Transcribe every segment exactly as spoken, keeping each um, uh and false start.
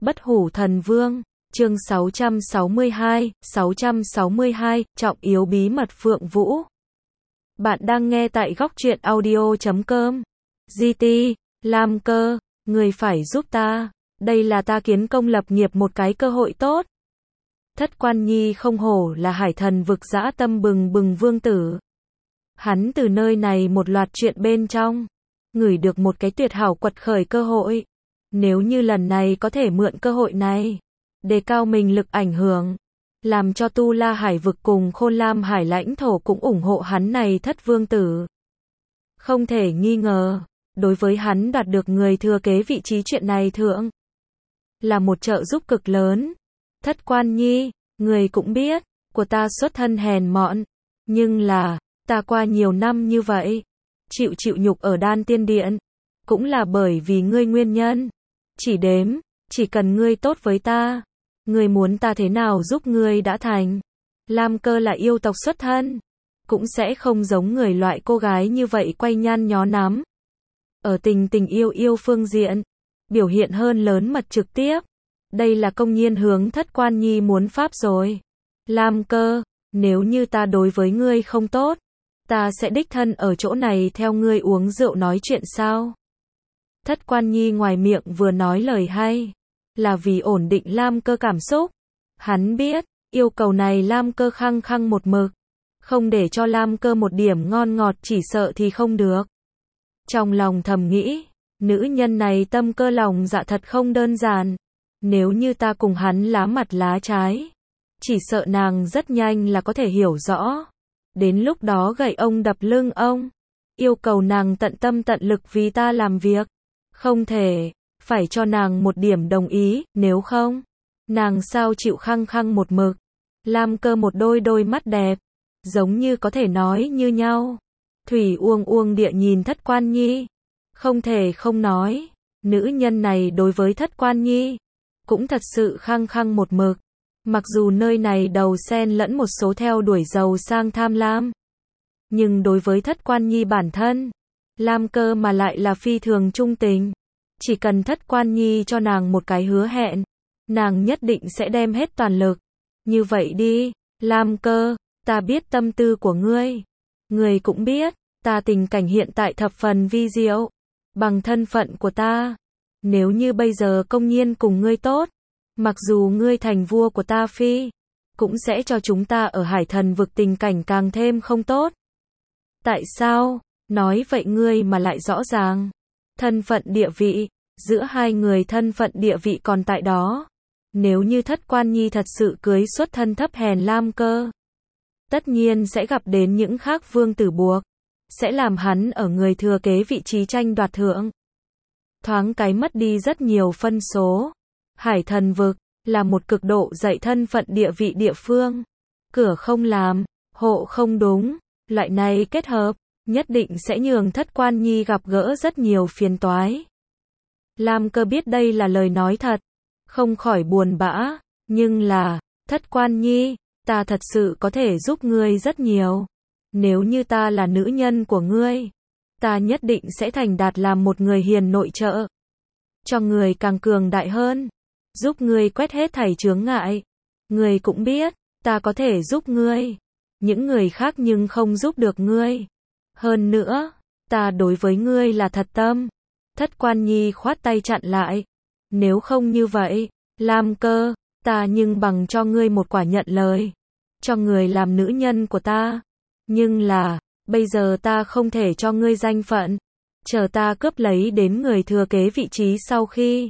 Bất hủ thần vương, chương sáu trăm sáu mươi hai, sáu trăm sáu mươi hai, trọng yếu bí mật Phượng Vũ. Bạn đang nghe tại góc truyện audio chấm com. giê tê, Lam Cơ, người phải giúp ta, đây là ta kiến công lập nghiệp một cái cơ hội tốt. Thất Quan Nhi không hổ là hải thần vực dã tâm bừng bừng vương tử. Hắn từ nơi này một loạt chuyện bên trong, ngửi được một cái tuyệt hảo quật khởi cơ hội. Nếu như lần này có thể mượn cơ hội này, đề cao mình lực ảnh hưởng, làm cho Tu La Hải vực cùng Khôn Lam Hải lãnh thổ cũng ủng hộ hắn này thất vương tử. Không thể nghi ngờ, đối với hắn đoạt được người thừa kế vị trí chuyện này thượng, là một trợ giúp cực lớn. Thất Quan Nhi, người cũng biết, của ta xuất thân hèn mọn, nhưng là, ta qua nhiều năm như vậy, chịu chịu nhục ở Đan Tiên Điện, cũng là bởi vì ngươi nguyên nhân. Chỉ đếm, chỉ cần ngươi tốt với ta, ngươi muốn ta thế nào giúp ngươi đã thành. Lam Cơ là yêu tộc xuất thân, cũng sẽ không giống người loại cô gái như vậy quay nhăn nhó nắm. Ở tình tình yêu yêu phương diện, biểu hiện hơn lớn mật trực tiếp. Đây là công nhiên hướng Thất Quan Nhi muốn pháp rồi. Lam Cơ, nếu như ta đối với ngươi không tốt, ta sẽ đích thân ở chỗ này theo ngươi uống rượu nói chuyện sao? Thất Quan Nhi ngoài miệng vừa nói lời hay, là vì ổn định Lam Cơ cảm xúc. Hắn biết, yêu cầu này Lam Cơ khăng khăng một mực, không để cho Lam Cơ một điểm ngon ngọt chỉ sợ thì không được. Trong lòng thầm nghĩ, nữ nhân này tâm cơ lòng dạ thật không đơn giản. Nếu như ta cùng hắn lá mặt lá trái, chỉ sợ nàng rất nhanh là có thể hiểu rõ. Đến lúc đó gậy ông đập lưng ông, yêu cầu nàng tận tâm tận lực vì ta làm việc. Không thể, phải cho nàng một điểm đồng ý, nếu không, nàng sao chịu khăng khăng một mực. Lam Cơ một đôi đôi mắt đẹp, giống như có thể nói như nhau. Thủy uông uông địa nhìn Thất Quan Nhi, không thể không nói, nữ nhân này đối với Thất Quan Nhi, cũng thật sự khăng khăng một mực. Mặc dù nơi này đầu xen lẫn một số theo đuổi giàu sang tham lam, nhưng đối với Thất Quan Nhi bản thân, Lam Cơ mà lại là phi thường trung tình. Chỉ cần Thất Quan Nhi cho nàng một cái hứa hẹn, nàng nhất định sẽ đem hết toàn lực. Như vậy đi, Lam Cơ, ta biết tâm tư của ngươi. Ngươi cũng biết, ta tình cảnh hiện tại thập phần vi diệu. Bằng thân phận của ta, nếu như bây giờ công nhiên cùng ngươi tốt, mặc dù ngươi thành vua của ta phi, cũng sẽ cho chúng ta ở hải thần vực tình cảnh càng thêm không tốt. Tại sao? Nói vậy ngươi mà lại rõ ràng. Thân phận địa vị, giữa hai người thân phận địa vị còn tại đó. Nếu như Thất Quan Nhi thật sự cưới xuất thân thấp hèn Lam Cơ, tất nhiên sẽ gặp đến những khác vương tử buộc, sẽ làm hắn ở người thừa kế vị trí tranh đoạt thượng. Thoáng cái mất đi rất nhiều phân số. Hải thần vực, là một cực độ dạy thân phận địa vị địa phương. Cửa không làm, hộ không đúng, loại này kết hợp, nhất định sẽ nhường Thất Quan Nhi gặp gỡ rất nhiều phiền toái. Lam Cơ biết đây là lời nói thật, không khỏi buồn bã, nhưng là, Thất Quan Nhi, ta thật sự có thể giúp ngươi rất nhiều. Nếu như ta là nữ nhân của ngươi, ta nhất định sẽ thành đạt làm một người hiền nội trợ, cho người càng cường đại hơn, giúp ngươi quét hết thảy chướng ngại. Ngươi cũng biết, ta có thể giúp ngươi, những người khác nhưng không giúp được ngươi. Hơn nữa, ta đối với ngươi là thật tâm. Thất Quan Nhi khoát tay chặn lại. Nếu không như vậy, Lam Cơ, ta nhưng bằng cho ngươi một quả nhận lời, cho người làm nữ nhân của ta. Nhưng là, bây giờ ta không thể cho ngươi danh phận, chờ ta cướp lấy đến người thừa kế vị trí sau khi.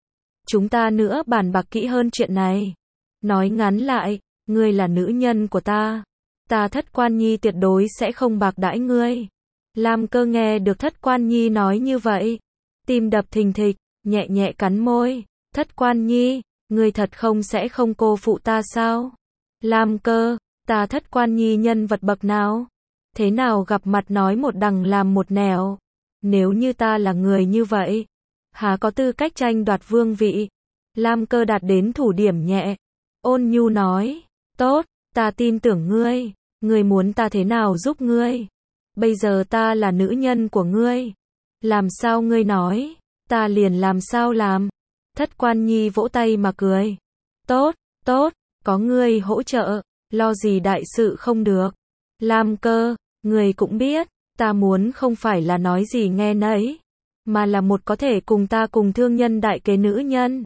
Chúng ta nữa bàn bạc kỹ hơn chuyện này. Nói ngắn lại, ngươi là nữ nhân của ta, ta Thất Quan Nhi tuyệt đối sẽ không bạc đãi ngươi. Lam Cơ nghe được Thất Quan Nhi nói như vậy, tim đập thình thịch, nhẹ nhẹ cắn môi. Thất Quan Nhi, ngươi thật không sẽ không cô phụ ta sao? Lam Cơ, ta Thất Quan Nhi nhân vật bậc nào? Thế nào gặp mặt nói một đằng làm một nẻo? Nếu như ta là người như vậy, há có tư cách tranh đoạt vương vị? Lam Cơ đạt đến thủ điểm nhẹ, ôn nhu nói, tốt, ta tin tưởng ngươi, ngươi muốn ta thế nào giúp ngươi? Bây giờ ta là nữ nhân của ngươi, làm sao ngươi nói, ta liền làm sao làm. Thất Quan Nhi vỗ tay mà cười. Tốt, tốt, có ngươi hỗ trợ, lo gì đại sự không được. Lam Cơ, người cũng biết, ta muốn không phải là nói gì nghe nấy, mà là một có thể cùng ta cùng thương nhân đại kế nữ nhân.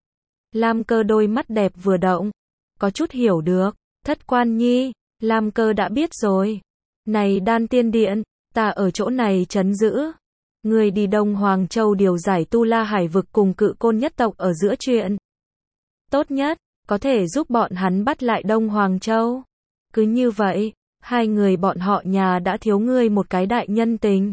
Lam Cơ đôi mắt đẹp vừa động, có chút hiểu được. Thất Quan Nhi, Lam Cơ đã biết rồi. Này Đan Tiên Điện, ta ở chỗ này trấn giữ. Người đi Đông Hoàng Châu điều giải Tu La Hải vực cùng Cự Côn nhất tộc ở giữa chuyện. Tốt nhất, có thể giúp bọn hắn bắt lại Đông Hoàng Châu. Cứ như vậy, hai người bọn họ nhà đã thiếu ngươi một cái đại nhân tình.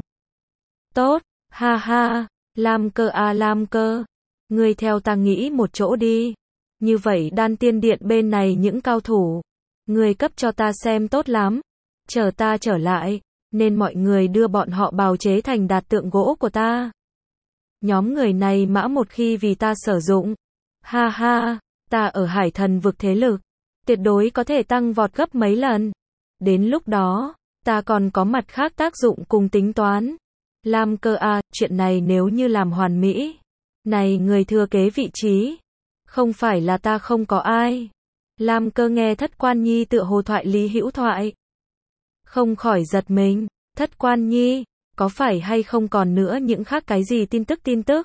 Tốt, ha ha, Lam Cơ à Lam Cơ. Ngươi theo ta nghĩ một chỗ đi. Như vậy Đan Tiên Điện bên này những cao thủ. Ngươi cấp cho ta xem tốt lắm. Chờ ta trở lại, nên mọi người đưa bọn họ bào chế thành đạt tượng gỗ của ta. Nhóm người này mã một khi vì ta sử dụng. Ha ha, ta ở Hải Thần vực thế lực. Tuyệt đối có thể tăng vọt gấp mấy lần. Đến lúc đó, ta còn có mặt khác tác dụng cùng tính toán. Lam Cơ à, chuyện này nếu như làm hoàn mỹ. Này người thừa kế vị trí. Không phải là ta không có ai. Lam Cơ nghe Thất Quan Nhi tựa hồ thoại lý hữu thoại. Không khỏi giật mình. Thất Quan Nhi, có phải hay không còn nữa những khác cái gì tin tức tin tức?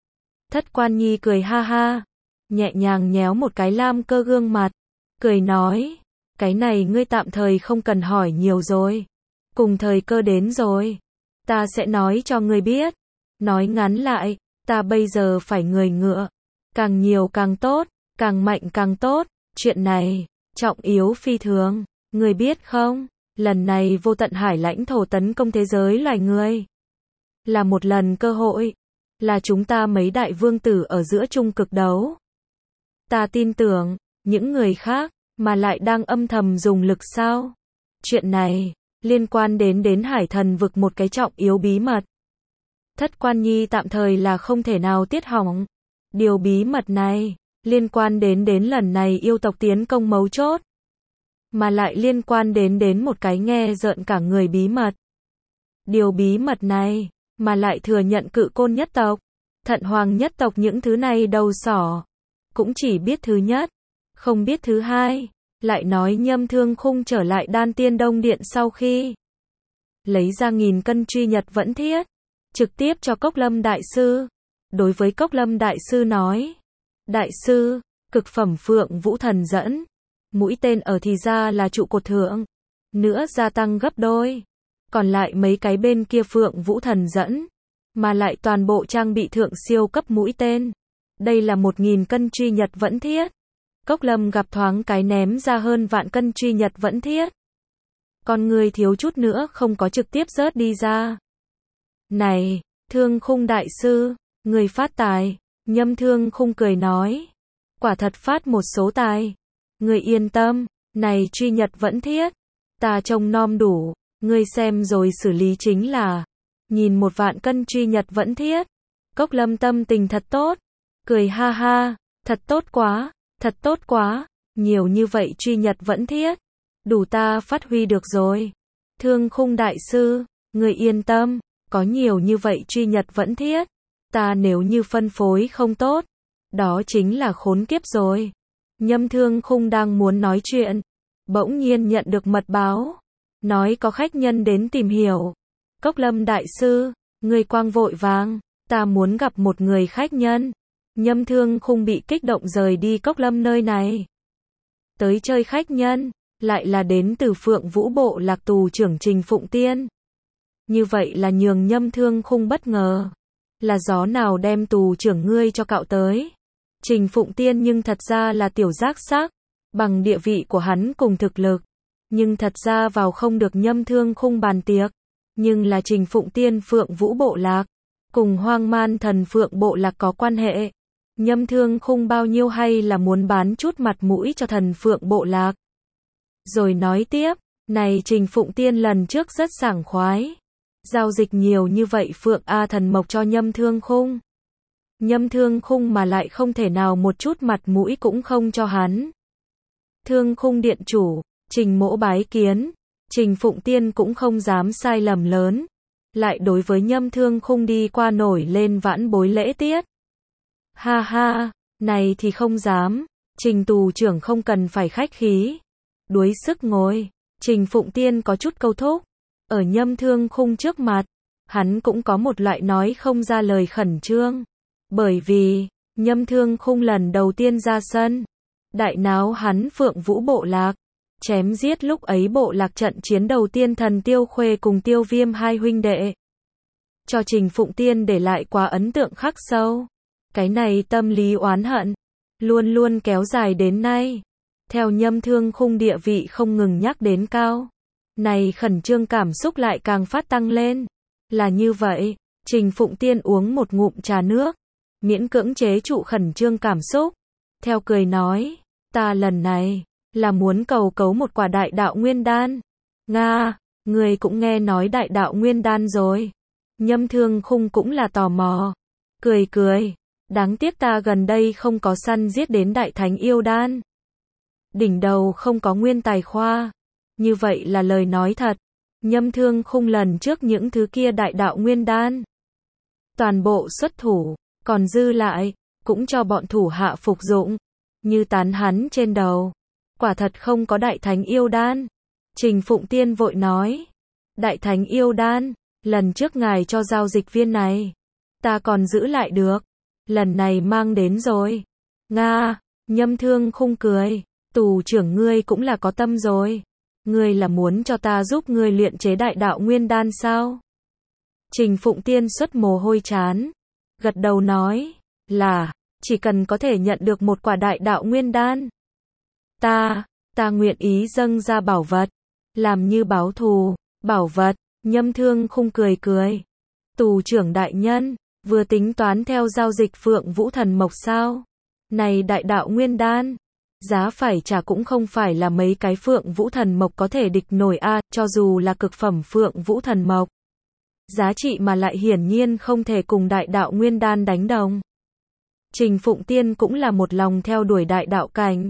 Thất Quan Nhi cười ha ha. Nhẹ nhàng nhéo một cái Lam Cơ gương mặt. Cười nói. Cái này ngươi tạm thời không cần hỏi nhiều rồi. Cùng thời cơ đến rồi. Ta sẽ nói cho ngươi biết. Nói ngắn lại, ta bây giờ phải người ngựa. Càng nhiều càng tốt, càng mạnh càng tốt. Chuyện này, trọng yếu phi thường. Ngươi biết không? Lần này vô tận hải lãnh thổ tấn công thế giới loài người. Là một lần cơ hội. Là chúng ta mấy đại vương tử ở giữa chung cực đấu. Ta tin tưởng, những người khác, mà lại đang âm thầm dùng lực sao? Chuyện này, liên quan đến đến Hải Thần vực một cái trọng yếu bí mật. Thất Quan Nhi tạm thời là không thể nào tiết hỏng. Điều bí mật này, liên quan đến đến lần này yêu tộc tiến công mấu chốt. Mà lại liên quan đến đến một cái nghe rợn cả người bí mật. Điều bí mật này, mà lại thừa nhận Cự Côn nhất tộc, Thận Hoàng nhất tộc những thứ này đầu sỏ. Cũng chỉ biết thứ nhất, không biết thứ hai. Lại nói Nhâm Thương Khung trở lại Đan Tiên Đông Điện sau khi lấy ra nghìn cân truy nhật vẫn thiết, trực tiếp cho Cốc Lâm Đại Sư. Đối với Cốc Lâm Đại Sư nói, Đại Sư, cực phẩm Phượng Vũ Thần dẫn, mũi tên ở thì ra là trụ cột thượng, nữa gia tăng gấp đôi. Còn lại mấy cái bên kia Phượng Vũ Thần dẫn, mà lại toàn bộ trang bị thượng siêu cấp mũi tên. Đây là một nghìn cân truy nhật vẫn thiết. Cốc Lâm gặp thoáng cái ném ra hơn vạn cân truy nhật vẫn thiết. Con người thiếu chút nữa không có trực tiếp rớt đi ra. Này, Thương Khung Đại Sư, người phát tài. Nhâm Thương Khung cười nói. Quả thật phát một số tài. Người yên tâm, này truy nhật vẫn thiết. Ta trông nom đủ, ngươi xem rồi xử lý chính là. Nhìn một vạn cân truy nhật vẫn thiết. Cốc Lâm tâm tình thật tốt. Cười ha ha, thật tốt quá. Thật tốt quá, nhiều như vậy truy nhật vẫn thiết. Đủ ta phát huy được rồi. Thương Khung Đại Sư, người yên tâm, có nhiều như vậy truy nhật vẫn thiết. Ta nếu như phân phối không tốt, đó chính là khốn kiếp rồi. Nhâm Thương Khung đang muốn nói chuyện, bỗng nhiên nhận được mật báo. Nói có khách nhân đến tìm hiểu. Cốc Lâm Đại Sư, người quang vội vàng, ta muốn gặp một người khách nhân. Nhâm Thương Khung bị kích động rời đi Cốc Lâm nơi này. Tới chơi khách nhân, lại là đến từ Phượng Vũ Bộ Lạc tù trưởng Trình Phụng Tiên. Như vậy là nhường Nhâm Thương Khung bất ngờ. Là gió nào đem tù trưởng ngươi cho cạo tới? Trình Phụng Tiên nhưng thật ra là tiểu giác sắc, bằng địa vị của hắn cùng thực lực. Nhưng thật ra vào không được Nhâm Thương Khung bàn tiệc. Nhưng là Trình Phụng Tiên Phượng Vũ Bộ Lạc, cùng Hoang Man Thần Phượng Bộ Lạc có quan hệ. Nhâm Thương Khung bao nhiêu hay là muốn bán chút mặt mũi cho Thần Phượng Bộ Lạc. Rồi nói tiếp, này Trình Phụng Tiên lần trước rất sảng khoái. Giao dịch nhiều như vậy Phượng A Thần Mộc cho Nhâm Thương Khung. Nhâm Thương Khung mà lại không thể nào một chút mặt mũi cũng không cho hắn. Thương Khung điện chủ, Trình Mỗ bái kiến. Trình Phụng Tiên cũng không dám sai lầm lớn. Lại đối với Nhâm Thương Khung đi qua nổi lên vãn bối lễ tiết. Ha ha, này thì không dám, Trình tù trưởng không cần phải khách khí. Đuối sức ngồi, Trình Phụng Tiên có chút câu thúc. Ở Nhâm Thương Khung trước mặt, hắn cũng có một loại nói không ra lời khẩn trương. Bởi vì, Nhâm Thương Khung lần đầu tiên ra sân, đại náo hắn Phượng Vũ bộ lạc, chém giết lúc ấy bộ lạc trận chiến đầu tiên thần Tiêu Khuê cùng Tiêu Viêm hai huynh đệ. Cho Trình Phụng Tiên để lại quá ấn tượng khắc sâu. Cái này tâm lý oán hận, luôn luôn kéo dài đến nay. Theo Nhâm Thương Khung địa vị không ngừng nhắc đến cao, này khẩn trương cảm xúc lại càng phát tăng lên. Là như vậy, Trình Phụng Tiên uống một ngụm trà nước, miễn cưỡng chế trụ khẩn trương cảm xúc. Theo cười nói, ta lần này, là muốn cầu cấu một quả đại đạo nguyên đan. Nga, người cũng nghe nói đại đạo nguyên đan rồi. Nhâm Thương Khung cũng là tò mò. Cười cười, đáng tiếc ta gần đây không có săn giết đến đại thánh yêu đan. Đỉnh đầu không có nguyên tài khoa. Như vậy là lời nói thật. Nhâm Thương Khung lần trước những thứ kia đại đạo nguyên đan, toàn bộ xuất thủ, còn dư lại, cũng cho bọn thủ hạ phục dụng. Như tán hắn trên đầu. Quả thật không có đại thánh yêu đan. Trình Phụng Tiên vội nói. Đại thánh yêu đan, lần trước ngài cho giao dịch viên này, ta còn giữ lại được. Lần này mang đến rồi. Nga, Nhâm Thương Khung cười. Tù trưởng ngươi cũng là có tâm rồi. Ngươi là muốn cho ta giúp ngươi luyện chế đại đạo nguyên đan sao? Trình Phụng Tiên xuất mồ hôi chán. Gật đầu nói. Là, chỉ cần có thể nhận được một quả đại đạo nguyên đan. Ta, ta nguyện ý dâng ra bảo vật. Làm như báo thù, bảo vật. Nhâm Thương Khung cười cười. Tù trưởng đại nhân, vừa tính toán theo giao dịch Phượng Vũ Thần Mộc sao? Này đại đạo nguyên đan, giá phải trả cũng không phải là mấy cái Phượng Vũ Thần Mộc có thể địch nổi a, à, cho dù là cực phẩm Phượng Vũ Thần Mộc. Giá trị mà lại hiển nhiên không thể cùng đại đạo nguyên đan đánh đồng. Trình Phụng Tiên cũng là một lòng theo đuổi đại đạo cảnh.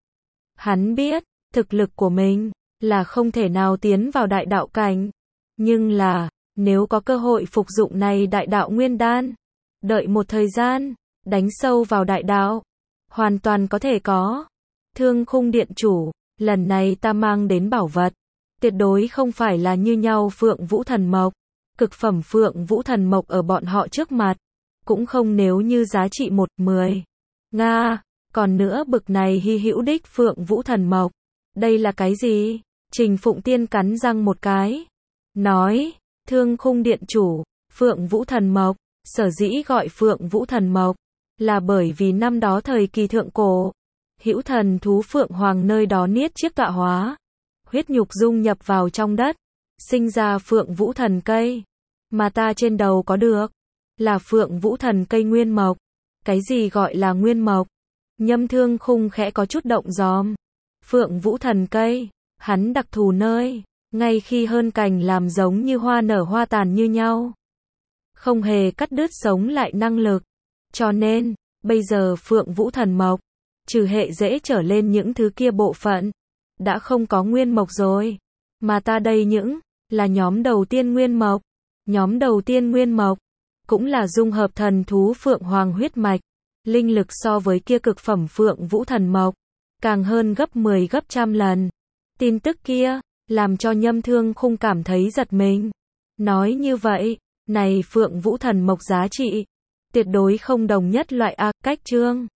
Hắn biết, thực lực của mình, là không thể nào tiến vào đại đạo cảnh. Nhưng là, nếu có cơ hội phục dụng này đại đạo nguyên đan, đợi một thời gian, đánh sâu vào đại đạo, hoàn toàn có thể có. Thương Khung điện chủ, lần này ta mang đến bảo vật, tuyệt đối không phải là như nhau Phượng Vũ Thần Mộc. Cực phẩm Phượng Vũ Thần Mộc ở bọn họ trước mặt, cũng không nếu như giá trị một mười. Nga, còn nữa bực này hy hữu đích Phượng Vũ Thần Mộc. Đây là cái gì? Trình Phụng Tiên cắn răng một cái. Nói, Thương Khung điện chủ, Phượng Vũ Thần Mộc, sở dĩ gọi Phượng Vũ Thần Mộc, là bởi vì năm đó thời kỳ thượng cổ, hữu thần thú Phượng Hoàng nơi đó niết chiếc tọa hóa, huyết nhục dung nhập vào trong đất, sinh ra Phượng Vũ Thần cây, mà ta trên đầu có được, là Phượng Vũ Thần cây nguyên mộc. Cái gì gọi là nguyên mộc? Nhâm Thương Khung khẽ có chút động giòm. Phượng Vũ Thần cây, hắn đặc thù nơi, ngay khi hơn cành làm giống như hoa nở hoa tàn như nhau, không hề cắt đứt sống lại năng lực. Cho nên, bây giờ Phượng Vũ Thần Mộc, trừ hệ dễ trở lên những thứ kia bộ phận, đã không có nguyên mộc rồi. Mà ta đây những, là nhóm đầu tiên nguyên mộc. Nhóm đầu tiên nguyên mộc, cũng là dung hợp thần thú Phượng Hoàng huyết mạch. Linh lực so với kia cực phẩm Phượng Vũ Thần Mộc, càng hơn gấp mười gấp trăm lần. Tin tức kia, làm cho Nhâm Thương Khung cảm thấy giật mình. Nói như vậy, này Phượng Vũ Thần Mộc giá trị, tuyệt đối không đồng nhất loại a, cách chương.